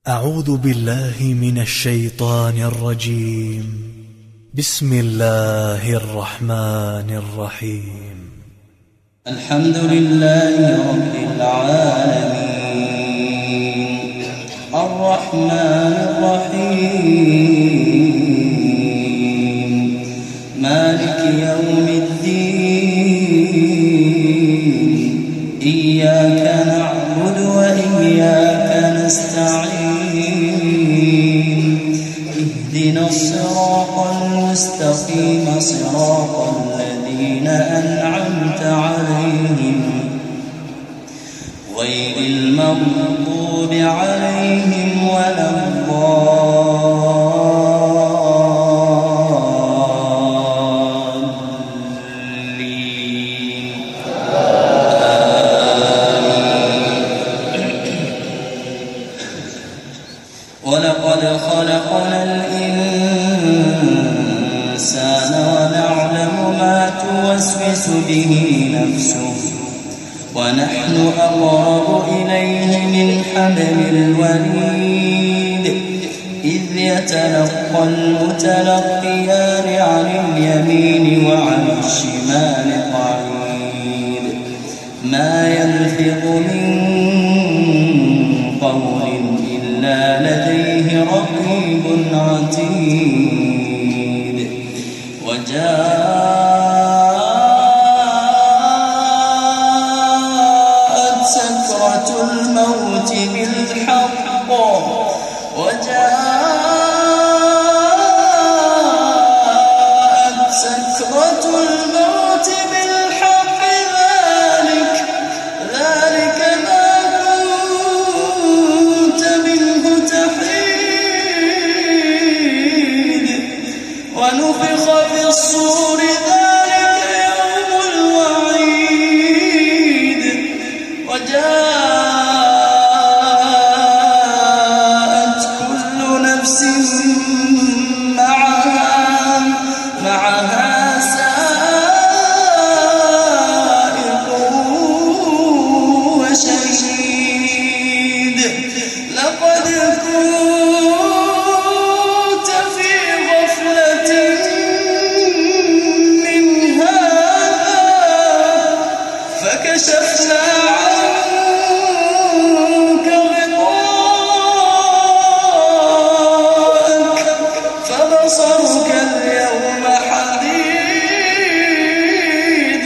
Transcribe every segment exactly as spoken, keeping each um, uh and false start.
أعوذ بالله من الشيطان الرجيم. بسم الله الرحمن الرحيم. الحمد لله رب العالمين الرحمن الرحيم مالك يوم الدين إياك نعبد وإياك نستعين اهدنا الصراط المستقيم صراط الذين أنعمت عليهم غير المغضوب عليهم ولا الضالين. ولقد خلقنا الإنسان ونعلم ما توسوس به نفسه ونحن أقرب إليه من حبل الوريد إذ يتلقى المتلقيان عن اليمين وعن الشمال قعيد ما يلفظ من قول إلا لديه رقيب عتيد. وجاءت سكرة الموت بالحق وجاءت سكرة الموت بالحق ذلك ذلك ما كنت منه تحيد. ونفخ في الصور ذلك يوم الوعيد. وجاءت كل نفس معها معها سائق وشهيد. لقد كنت في غفلة من هذا فكشفنا عنك غطاءك فبصرك اليوم حديد.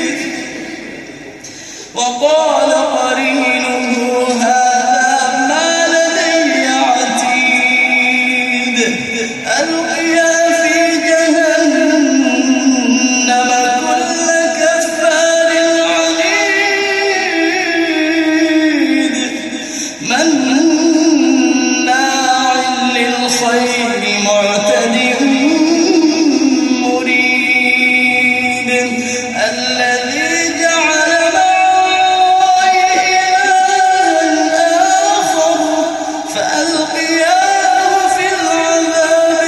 وقال قرينه هذا ما لدي عتيد. ألقيا في جهنم كل كفار عنيد مناع للخير معتد مريد. الذي جعل مع الله إلها آخر فألقياه في العذاب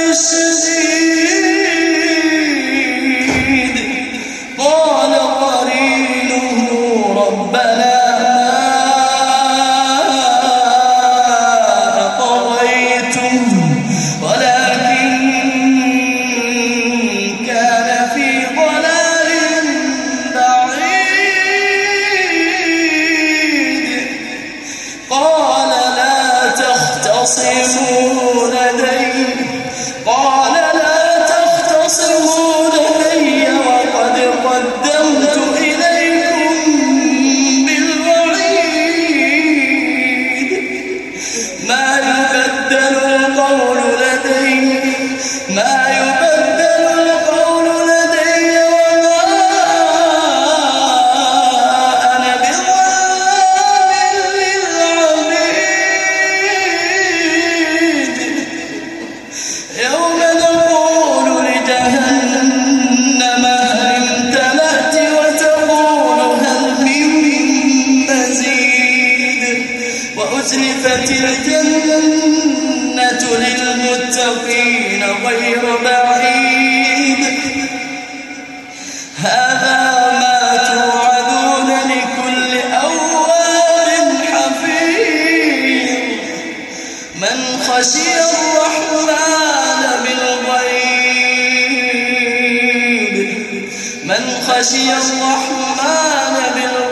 الشديد. قال قرينه ربنا ما أطغيته ولكن كان في ضلال بعيد. قال لا تختصموا لدي قال لا تختصموا لدي وقد قدمت إليكم بالوعيد. ما يبدل القول لدي ما يبدل القول لدي وما أنا بظلام للعبيد. يوم نقول لجهنم هل امتلأت وتقول هل من مزيد. وأزلفت الجنة للمتقين غير بعيد. هذا ما توعدون لكل أواب حفيظ. من خشي الرحمن بالغيب من خشي الرحمن بالغيب